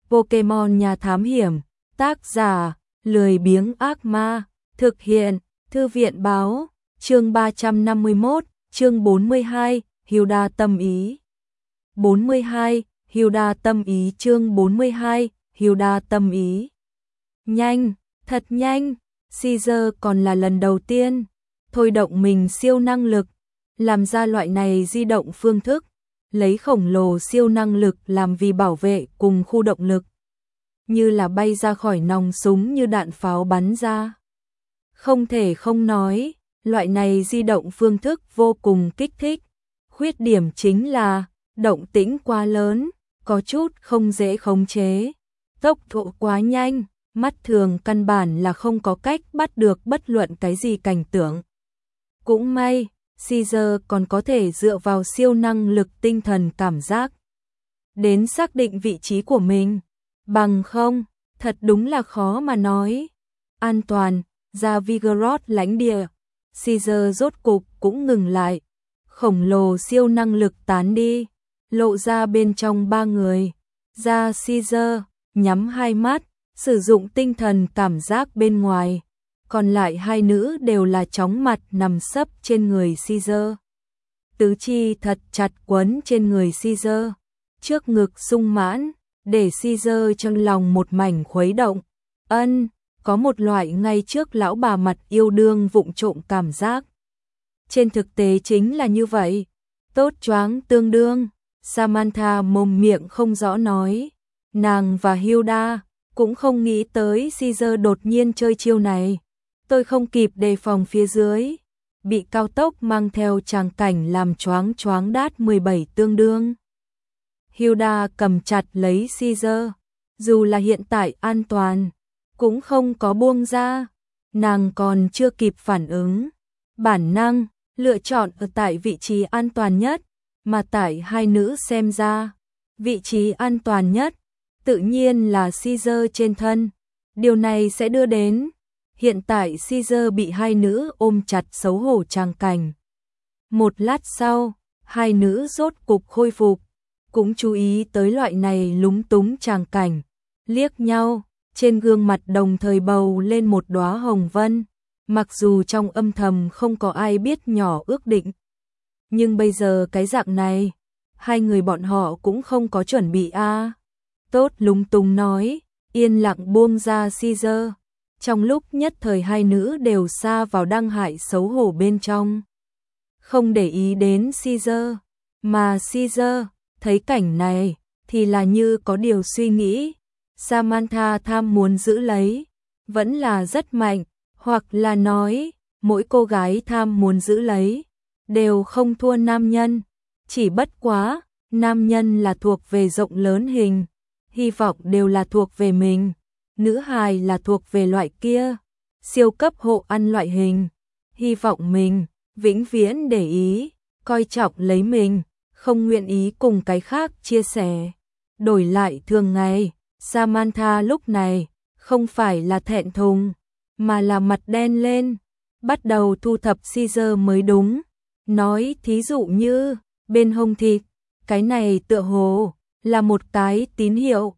Pokemon Nhà Thám Hiểm, tác giả, lười biếng ác ma, thực hiện, Thư viện báo, chương 351, chương 42, Hilda tâm ý. 42, Hilda tâm ý chương 42, Hilda tâm ý. Nhanh, thật nhanh, Caesar còn là lần đầu tiên thôi động mình siêu năng lực, làm ra loại này di động phương thức, lấy khổng lồ siêu năng lực làm vì bảo vệ cùng khu động lực, như là bay ra khỏi nòng súng như đạn pháo bắn ra. Không thể không nói, loại này di động phương thức vô cùng kích thích. Khuyết điểm chính là động tĩnh quá lớn, có chút không dễ khống chế, tốc độ quá nhanh, mắt thường căn bản là không có cách bắt được bất luận cái gì cảnh tượng. Cũng may, Caesar còn có thể dựa vào siêu năng lực tinh thần cảm giác đến xác định vị trí của mình, bằng không, thật đúng là khó mà nói. An toàn, ra Vigoroth lãnh địa, Caesar rốt cục cũng ngừng lại, khổng lồ siêu năng lực tán đi, lộ ra bên trong ba người. Ra Caesar, nhắm hai mắt, sử dụng tinh thần cảm giác bên ngoài, còn lại hai nữ đều là chóng mặt nằm sấp trên người Caesar. Tứ chi thật chặt quấn trên người Caesar, trước ngực sung mãn, để Caesar trong lòng một mảnh khuấy động. Có một loại ngay trước lão bà mặt yêu đương vụng trộm cảm giác. Trên thực tế chính là như vậy, tốt choáng tương đương. Samantha mồm miệng không rõ nói, nàng và Hilda cũng không nghĩ tới Caesar đột nhiên chơi chiêu này. Tôi không kịp đề phòng phía dưới, bị cao tốc mang theo tràng cảnh làm choáng đát 17 tương đương. Hilda cầm chặt lấy Caesar, dù là hiện tại an toàn, cũng không có buông ra, nàng còn chưa kịp phản ứng, bản năng lựa chọn ở tại vị trí an toàn nhất, mà tại hai nữ xem ra, vị trí an toàn nhất tự nhiên là Caesar trên thân. Điều này sẽ đưa đến hiện tại Caesar bị hai nữ ôm chặt xấu hổ tràng cảnh. Một lát sau, hai nữ rốt cục khôi phục, cũng chú ý tới loại này lúng túng tràng cảnh, liếc nhau, trên gương mặt đồng thời bầu lên một đóa hồng vân, mặc dù trong âm thầm không có ai biết nhỏ ước định. Nhưng bây giờ cái dạng này, hai người bọn họ cũng không có chuẩn bị Tốt lúng túng nói, yên lặng buông ra Caesar. Trong lúc nhất thời hai nữ đều sa vào đăng hại xấu hổ bên trong, không để ý đến Caesar, mà Caesar thấy cảnh này thì là như có điều suy nghĩ. Samantha tham muốn giữ lấy, vẫn là rất mạnh, hoặc là nói, mỗi cô gái tham muốn giữ lấy, đều không thua nam nhân, chỉ bất quá, nam nhân là thuộc về rộng lớn hình, hy vọng đều là thuộc về mình, nữ hài là thuộc về loại kia, siêu cấp hộ ăn loại hình, hy vọng mình, vĩnh viễn để ý, coi trọng lấy mình, không nguyện ý cùng cái khác chia sẻ. Đổi lại thường ngày, Samantha lúc này, không phải là thẹn thùng, mà là mặt đen lên, bắt đầu thu thập Caesar mới đúng. Nói thí dụ như, bên hông thịt, cái này tựa hồ, là một cái tín hiệu.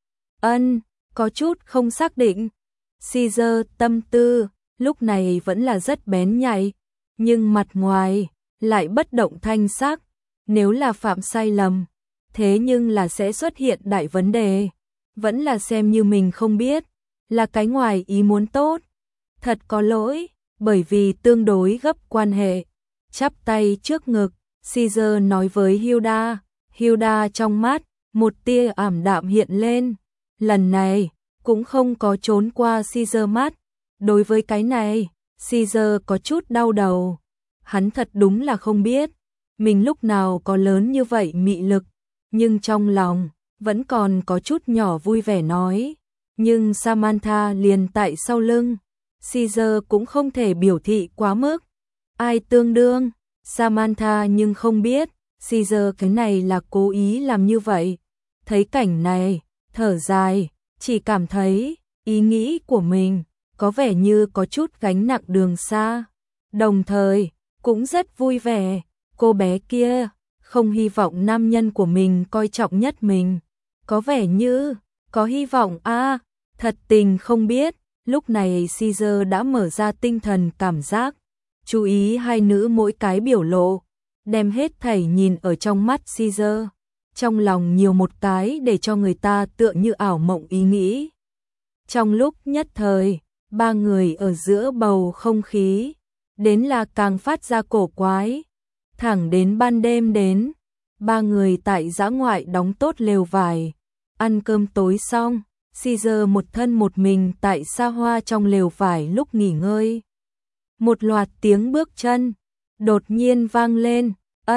Có chút không xác định. Caesar tâm tư, lúc này vẫn là rất bén nhạy, nhưng mặt ngoài, lại bất động thanh sắc. Nếu là phạm sai lầm, thế nhưng là sẽ xuất hiện đại vấn đề. Vẫn là xem như mình không biết, là cái ngoài ý muốn tốt. Thật có lỗi, bởi vì tương đối gấp quan hệ. Chắp tay trước ngực, Caesar nói với Hilda. Hilda trong mắt, một tia ảm đạm hiện lên. Lần này, cũng không có trốn qua Caesar mắt. Đối với cái này, Caesar có chút đau đầu. Hắn thật đúng là không biết, mình lúc nào có lớn như vậy mị lực, nhưng trong lòng, vẫn còn có chút nhỏ vui vẻ nói. Nhưng Samantha liền tại sau lưng, Caesar cũng không thể biểu thị quá mức. Ai tương đương, Samantha nhưng không biết, Caesar cái này là cố ý làm như vậy. Thấy cảnh này, thở dài, chỉ cảm thấy, ý nghĩ của mình, có vẻ như có chút gánh nặng đường xa. Đồng thời, cũng rất vui vẻ, cô bé kia, không hy vọng nam nhân của mình coi trọng nhất mình. Có vẻ như, Có hy vọng a. Thật tình không biết, lúc này Caesar đã mở ra tinh thần cảm giác, chú ý hai nữ mỗi cái biểu lộ, đem hết thảy nhìn ở trong mắt Caesar, trong lòng nhiều một cái để cho người ta tựa như ảo mộng ý nghĩ. Trong lúc nhất thời, ba người ở giữa bầu không khí, đến là càng phát ra cổ quái. Thẳng đến ban đêm đến, ba người tại dã ngoại đóng tốt lều vải, ăn cơm tối xong, Caesar một thân một mình tại xa hoa trong lều vải lúc nghỉ ngơi. Một loạt tiếng bước chân đột nhiên vang lên,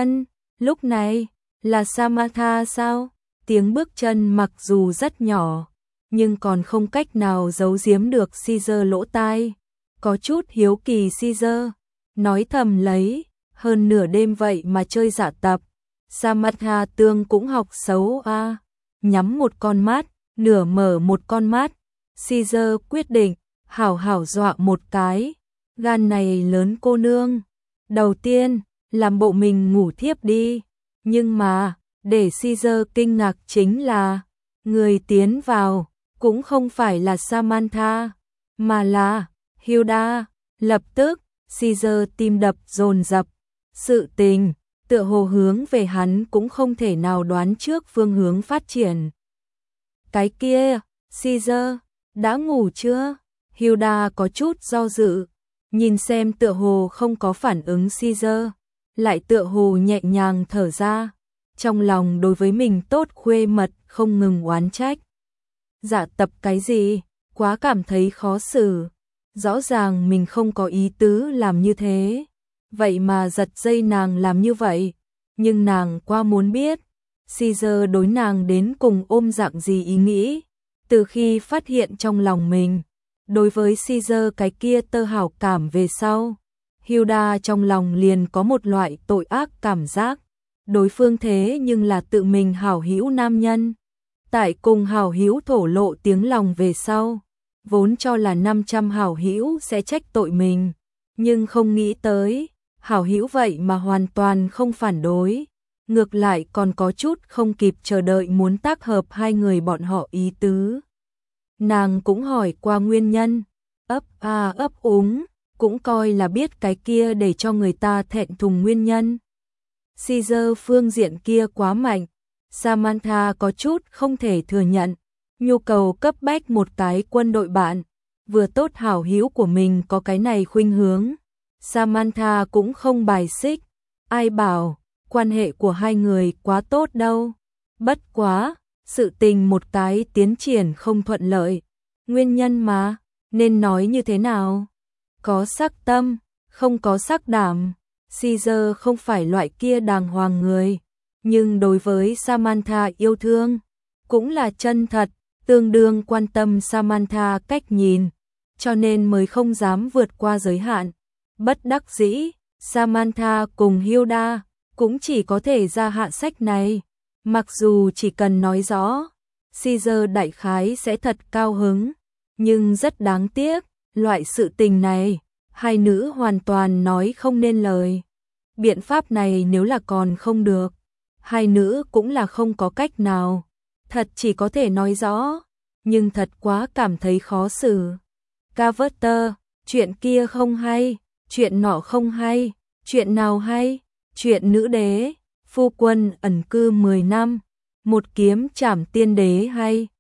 lúc này là Samantha sao? Tiếng bước chân mặc dù rất nhỏ, nhưng còn không cách nào giấu giếm được Caesar lỗ tai. Có chút hiếu kỳ Caesar, nói thầm lấy, hơn nửa đêm vậy mà chơi giả tập. Samantha tương cũng học xấu a. Nhắm một con mắt, nửa mở một con mắt, Caesar quyết định, hảo hảo dọa một cái. Gan này lớn cô nương. Đầu tiên, làm bộ mình ngủ thiếp đi. Nhưng mà, để Caesar kinh ngạc chính là, người tiến vào, cũng không phải là Samantha, mà là Hilda. Lập tức, Caesar tim đập dồn dập. Sự tình, tựa hồ hướng về hắn cũng không thể nào đoán trước phương hướng phát triển. Cái kia, Caesar, đã ngủ chưa? Hilda có chút do dự, nhìn xem tựa hồ không có phản ứng Caesar, lại tựa hồ nhẹ nhàng thở ra, trong lòng đối với mình tốt khuê mật không ngừng oán trách. Dạ tập cái gì, quá cảm thấy khó xử, rõ ràng mình không có ý tứ làm như thế, vậy mà giật dây nàng làm như vậy, nhưng nàng quá muốn biết, Caesar đối nàng đến cùng ôm dạng gì ý nghĩ, từ khi phát hiện trong lòng mình. Đối với Caesar cái kia tơ hảo cảm về sau, Hilda trong lòng liền có một loại tội ác cảm giác. Đối phương thế nhưng là tự mình hảo hữu nam nhân. Tại cùng hảo hữu thổ lộ tiếng lòng về sau, vốn cho là 500 hảo hữu sẽ trách tội mình, nhưng không nghĩ tới, hảo hữu vậy mà hoàn toàn không phản đối. Ngược lại còn có chút không kịp chờ đợi muốn tác hợp hai người bọn họ ý tứ. Nàng cũng hỏi qua nguyên nhân, ấp úng, cũng coi là biết cái kia để cho người ta thẹn thùng nguyên nhân. Caesar phương diện kia quá mạnh, Samantha có chút không thể thừa nhận, nhu cầu cấp bách một cái quân đội bạn, vừa tốt hảo hữu của mình có cái này khuynh hướng. Samantha cũng không bài xích, ai bảo, quan hệ của hai người quá tốt đâu. Bất quá, sự tình một cái tiến triển không thuận lợi, nguyên nhân mà, nên nói như thế nào? Có sắc tâm, không có sắc đảm. Caesar không phải loại kia đàng hoàng người, nhưng đối với Samantha yêu thương, cũng là chân thật, tương đương quan tâm Samantha cách nhìn, cho nên mới không dám vượt qua giới hạn. Bất đắc dĩ, Samantha cùng Hilda cũng chỉ có thể ra hạ sách này. Mặc dù chỉ cần nói rõ, Caesar đại khái sẽ thật cao hứng, nhưng rất đáng tiếc, loại sự tình này, hai nữ hoàn toàn nói không nên lời. Biện pháp này nếu là còn không được, hai nữ cũng là không có cách nào, thật chỉ có thể nói rõ, nhưng thật quá cảm thấy khó xử. Carter, chuyện kia không hay, chuyện nọ không hay, chuyện nào hay, chuyện nữ đế, phu quân ẩn cư 10 năm, một kiếm trảm tiên đế hay,